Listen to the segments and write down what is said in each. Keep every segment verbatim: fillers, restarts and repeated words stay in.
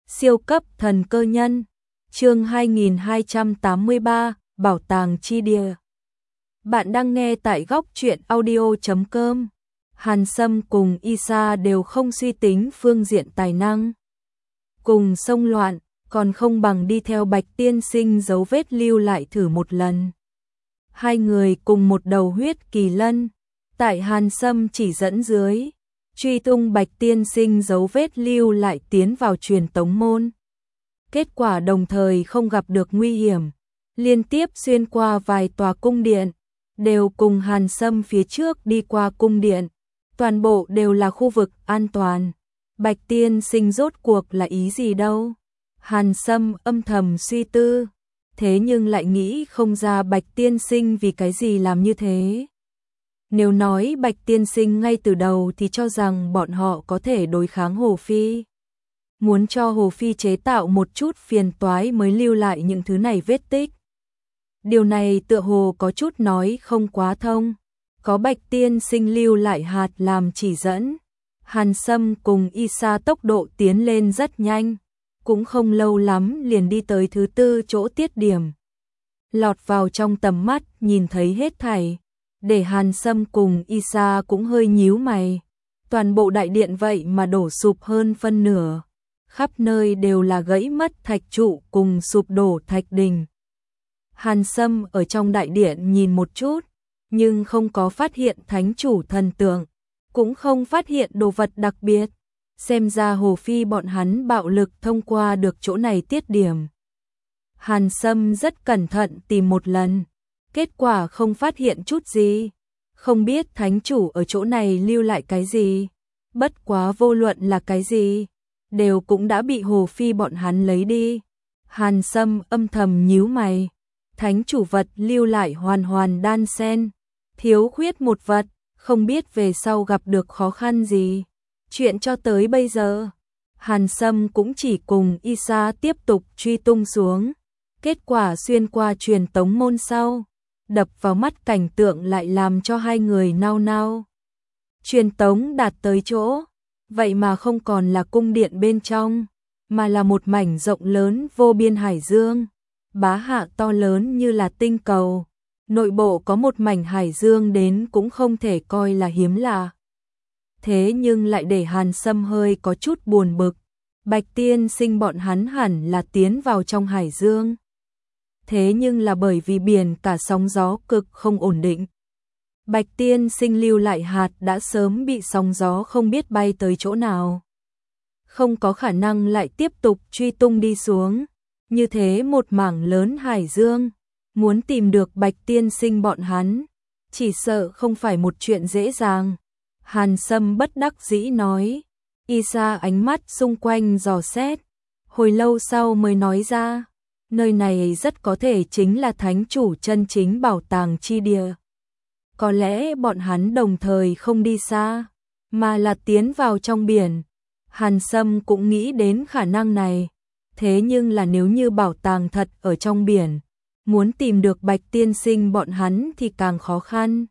Siêu cấp thần cơ nhân, chương hai nghìn hai trăm tám mươi ba, Bảo tàng chi địa. Bạn đang nghe tại góc truyện audio chấm com. Hàn Sâm cùng Isa đều không suy tính phương diện tài năng. Cùng xông loạn, còn không bằng đi theo Bạch Tiên Sinh dấu vết lưu lại thử một lần. Hai người cùng một đầu huyết kỳ lân, tại Hàn Sâm chỉ dẫn dưới, truy tung Bạch Tiên Sinh dấu vết lưu lại tiến vào truyền tống môn. Kết quả đồng thời không gặp được nguy hiểm, liên tiếp xuyên qua vài tòa cung điện, đều cùng Hàn Sâm phía trước đi qua cung điện, toàn bộ đều là khu vực an toàn. Bạch Tiên Sinh rốt cuộc là ý gì đâu? Hàn Sâm âm thầm suy tư, thế nhưng lại nghĩ không ra Bạch Tiên Sinh vì cái gì làm như thế. Nếu nói Bạch Tiên Sinh ngay từ đầu thì cho rằng bọn họ có thể đối kháng Hồ Phi. Muốn cho Hồ Phi chế tạo một chút phiền toái mới lưu lại những thứ này vết tích. Điều này tựa hồ có chút nói không quá thông. Có Bạch Tiên Sinh lưu lại hạt làm chỉ dẫn. Hàn Sâm cùng Isa tốc độ tiến lên rất nhanh. Cũng không lâu lắm liền đi tới thứ tư chỗ tiết điểm. Lọt vào trong tầm mắt nhìn thấy hết thảy. Để Hàn Sâm cùng Isa cũng hơi nhíu mày. Toàn bộ đại điện vậy mà đổ sụp hơn phân nửa. Khắp nơi đều là gãy mất thạch trụ cùng sụp đổ thạch đình. Hàn Sâm ở trong đại điện nhìn một chút, nhưng không có phát hiện thánh chủ thần tượng, cũng không phát hiện đồ vật đặc biệt. Xem ra Hồ Phi bọn hắn bạo lực thông qua được chỗ này tiết điểm. Hàn Sâm rất cẩn thận tìm một lần, kết quả không phát hiện chút gì. Không biết thánh chủ ở chỗ này lưu lại cái gì, bất quá vô luận là cái gì, đều cũng đã bị Hồ Phi bọn hắn lấy đi. Hàn Sâm âm thầm nhíu mày, thánh chủ vật lưu lại hoàn hoàn đan xen, thiếu khuyết một vật, không biết về sau gặp được khó khăn gì. Chuyện cho tới bây giờ, Hàn Sâm cũng chỉ cùng Isa tiếp tục truy tung xuống. Kết quả xuyên qua truyền tống môn sau, đập vào mắt cảnh tượng lại làm cho hai người nao nao. Truyền tống đạt tới chỗ, vậy mà không còn là cung điện bên trong, mà là một mảnh rộng lớn vô biên hải dương, bá hạ to lớn như là tinh cầu. Nội bộ có một mảnh hải dương đến cũng không thể coi là hiếm lạ. Thế nhưng lại để Hàn Sâm hơi có chút buồn bực. Bạch Tiên Sinh bọn hắn hẳn là tiến vào trong hải dương. Thế nhưng là bởi vì biển cả sóng gió cực không ổn định. Bạch Tiên Sinh lưu lại hạt đã sớm bị sóng gió không biết bay tới chỗ nào. Không có khả năng lại tiếp tục truy tung đi xuống. Như thế một mảng lớn hải dương, muốn tìm được Bạch Tiên Sinh bọn hắn, chỉ sợ không phải một chuyện dễ dàng. Hàn Sâm bất đắc dĩ nói. Isa ánh mắt xung quanh dò xét, hồi lâu sau mới nói ra, nơi này rất có thể chính là thánh chủ chân chính bảo tàng chi địa. Có lẽ bọn hắn đồng thời không đi xa, mà là tiến vào trong biển. Hàn Sâm cũng nghĩ đến khả năng này, thế nhưng là nếu như bảo tàng thật ở trong biển, muốn tìm được Bạch Tiên Sinh bọn hắn thì càng khó khăn.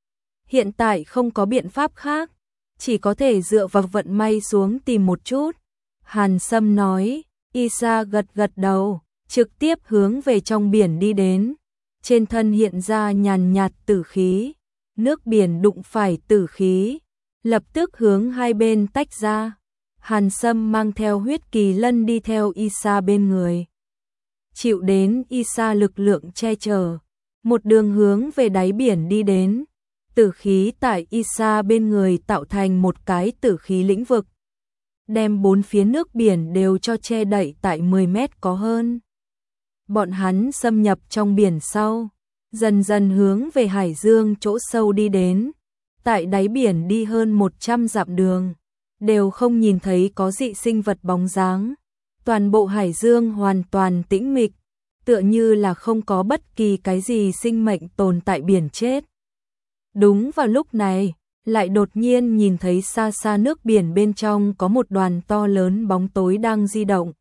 Hiện tại không có biện pháp khác, chỉ có thể dựa vào vận may xuống tìm một chút. Hàn Sâm nói. Isa gật gật đầu, trực tiếp hướng về trong biển đi đến. Trên thân hiện ra nhàn nhạt tử khí, nước biển đụng phải tử khí, lập tức hướng hai bên tách ra. Hàn Sâm mang theo huyết kỳ lân đi theo Isa bên người, chịu đến Isa lực lượng che chở, một đường hướng về đáy biển đi đến. Tử khí tại Isa bên người tạo thành một cái tử khí lĩnh vực, đem bốn phía nước biển đều cho che đậy tại mười mét có hơn. Bọn hắn xâm nhập trong biển sau, dần dần hướng về hải dương chỗ sâu đi đến. Tại đáy biển đi hơn một trăm dặm đường, đều không nhìn thấy có dị sinh vật bóng dáng. Toàn bộ hải dương hoàn toàn tĩnh mịch, tựa như là không có bất kỳ cái gì sinh mệnh tồn tại biển chết. Đúng vào lúc này, lại đột nhiên nhìn thấy xa xa nước biển bên trong có một đoàn to lớn bóng tối đang di động.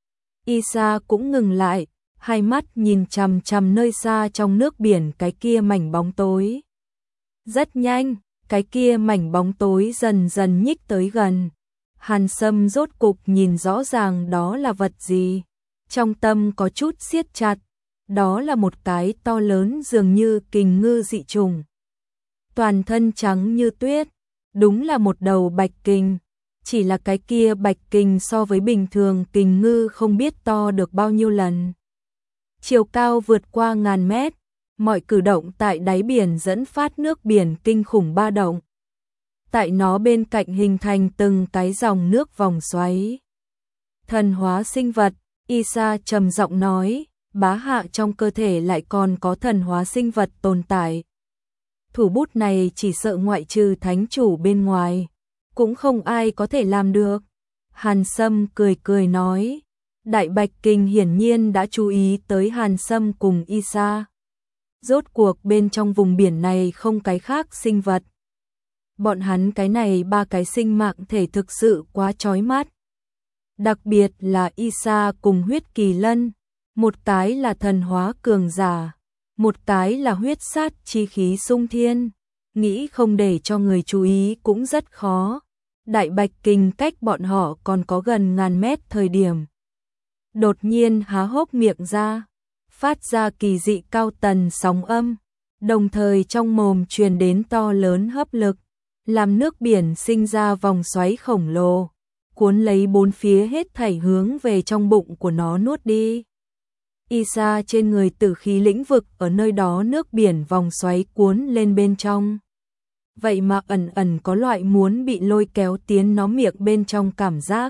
Isa cũng ngừng lại, hai mắt nhìn chằm chằm nơi xa trong nước biển cái kia mảnh bóng tối. Rất nhanh, cái kia mảnh bóng tối dần dần nhích tới gần, Hàn Sâm rốt cục nhìn rõ ràng đó là vật gì. Trong tâm có chút siết chặt. Đó là một cái to lớn dường như kình ngư dị trùng. Toàn thân trắng như tuyết. Đúng là một đầu bạch kình. Chỉ là cái kia bạch kình so với bình thường kình ngư không biết to được bao nhiêu lần. Chiều cao vượt qua ngàn mét. Mọi cử động tại đáy biển dẫn phát nước biển kinh khủng ba động. Tại nó bên cạnh hình thành từng cái dòng nước vòng xoáy. Thần hóa sinh vật, Isa trầm giọng nói, bá hạ trong cơ thể lại còn có thần hóa sinh vật tồn tại. Thủ bút này chỉ sợ ngoại trừ thánh chủ bên ngoài, cũng không ai có thể làm được. Hàn Sâm cười cười nói, Đại Bạch Kình hiển nhiên đã chú ý tới Hàn Sâm cùng Isa. Rốt cuộc bên trong vùng biển này không cái khác sinh vật. Bọn hắn cái này ba cái sinh mạng thể thực sự quá chói mắt. Đặc biệt là Isa cùng huyết kỳ lân. Một cái là thần hóa cường giả. Một cái là huyết sát chi khí sung thiên. Nghĩ không để cho người chú ý cũng rất khó. Đại Bạch Kình cách bọn họ còn có gần ngàn mét thời điểm. Đột nhiên há hốc miệng ra. Phát ra kỳ dị cao tần sóng âm. Đồng thời trong mồm truyền đến to lớn hấp lực. Làm nước biển sinh ra vòng xoáy khổng lồ, cuốn lấy bốn phía hết thảy hướng về trong bụng của nó nuốt đi. Isa trên người tử khí lĩnh vực ở nơi đó nước biển vòng xoáy cuốn lên bên trong. Vậy mà ẩn ẩn có loại muốn bị lôi kéo tiến nó miệng bên trong cảm giác.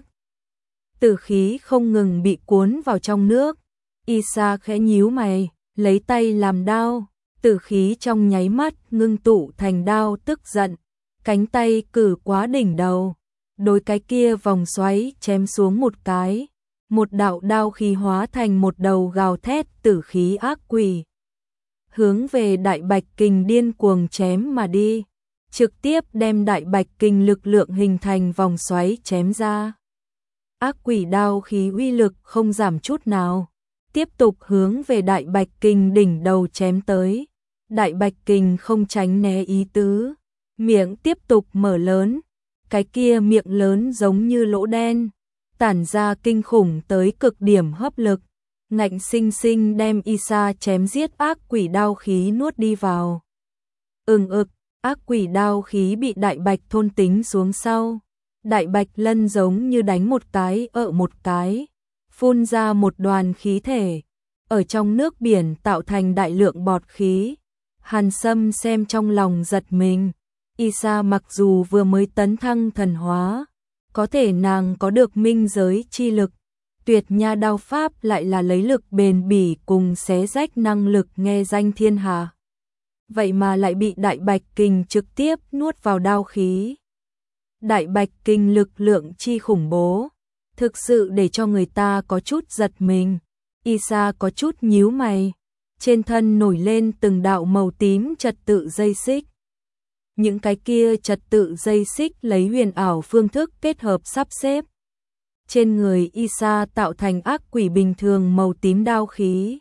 Tử khí không ngừng bị cuốn vào trong nước. Isa khẽ nhíu mày, lấy tay làm đao, tử khí trong nháy mắt ngưng tụ thành đao tức giận. Cánh tay cử quá đỉnh đầu, đối cái kia vòng xoáy chém xuống một cái, một đạo đao khí hóa thành một đầu gào thét tử khí ác quỷ. Hướng về Đại Bạch Kình điên cuồng chém mà đi, trực tiếp đem Đại Bạch Kình lực lượng hình thành vòng xoáy chém ra. Ác quỷ đao khí uy lực không giảm chút nào, tiếp tục hướng về Đại Bạch Kình đỉnh đầu chém tới. Đại Bạch Kình không tránh né ý tứ. Miệng tiếp tục mở lớn, cái kia miệng lớn giống như lỗ đen, tản ra kinh khủng tới cực điểm hấp lực, ngạnh sinh sinh đem Isa chém giết ác quỷ đao khí nuốt đi vào. Ừng ực, ác quỷ đao khí bị Đại Bạch thôn tính xuống sau. Đại Bạch lân giống như đánh một cái ở một cái, phun ra một đoàn khí thể, ở trong nước biển tạo thành đại lượng bọt khí. Hàn Sâm xem trong lòng giật mình. Isa mặc dù vừa mới tấn thăng thần hóa, có thể nàng có được minh giới chi lực, tuyệt nha đao pháp lại là lấy lực bền bỉ cùng xé rách năng lực nghe danh thiên hạ. Vậy mà lại bị Đại Bạch Kình trực tiếp nuốt vào đao khí. Đại Bạch Kình lực lượng chi khủng bố, thực sự để cho người ta có chút giật mình. Isa có chút nhíu mày, trên thân nổi lên từng đạo màu tím trật tự dây xích. Những cái kia trật tự dây xích lấy huyền ảo phương thức kết hợp sắp xếp. Trên người Isa tạo thành ác quỷ bình thường màu tím đao khí.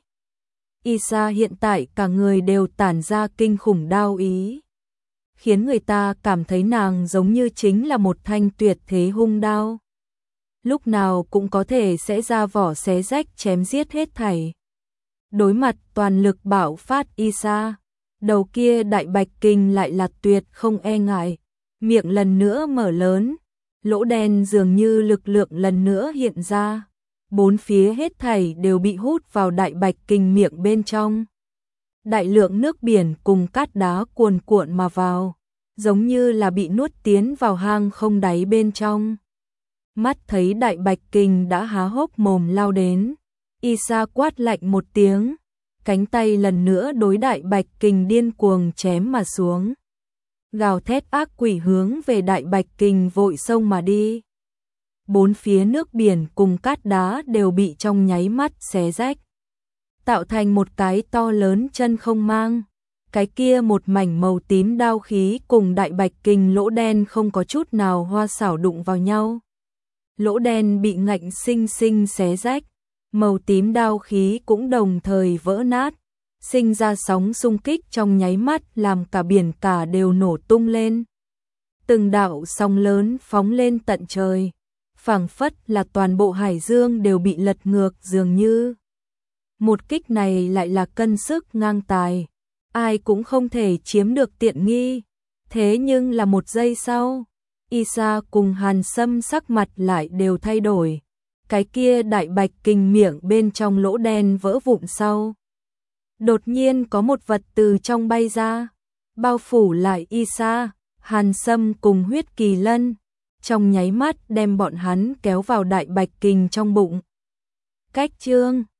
Isa hiện tại cả người đều tản ra kinh khủng đao ý, khiến người ta cảm thấy nàng giống như chính là một thanh tuyệt thế hung đao. Lúc nào cũng có thể sẽ ra vỏ xé rách chém giết hết thảy. Đối mặt toàn lực bạo phát Isa, đầu kia Đại Bạch Kình lại là tuyệt không e ngại, miệng lần nữa mở lớn, lỗ đen dường như lực lượng lần nữa hiện ra, bốn phía hết thảy đều bị hút vào Đại Bạch Kình miệng bên trong. Đại lượng nước biển cùng cát đá cuồn cuộn mà vào, giống như là bị nuốt tiến vào hang không đáy bên trong. Mắt thấy Đại Bạch Kình đã há hốc mồm lao đến, Isa quát lạnh một tiếng, cánh tay lần nữa đối Đại Bạch Kình điên cuồng chém mà xuống. Gào thét ác quỷ hướng về Đại Bạch Kình vội xông mà đi. Bốn phía nước biển cùng cát đá đều bị trong nháy mắt xé rách, tạo thành một cái to lớn chân không mang. Cái kia một mảnh màu tím đao khí cùng Đại Bạch Kình lỗ đen không có chút nào hoa xảo đụng vào nhau. Lỗ đen bị ngạnh sinh sinh xé rách, màu tím đao khí cũng đồng thời vỡ nát, sinh ra sóng xung kích trong nháy mắt làm cả biển cả đều nổ tung lên. Từng đạo sóng lớn phóng lên tận trời. phảng phất là toàn bộ hải dương đều bị lật ngược dường như. Một kích này lại là cân sức ngang tài, ai cũng không thể chiếm được tiện nghi. Thế nhưng là một giây sau, Isa cùng Hàn Sâm sắc mặt lại đều thay đổi. Cái kia đại bạch kình miệng bên trong lỗ đen vỡ vụn sau. Đột nhiên có một vật từ trong bay ra, bao phủ lại Isa, Hàn Sâm cùng Huyết Kỳ Lân, trong nháy mắt đem bọn hắn kéo vào đại bạch kình trong bụng. Cách chương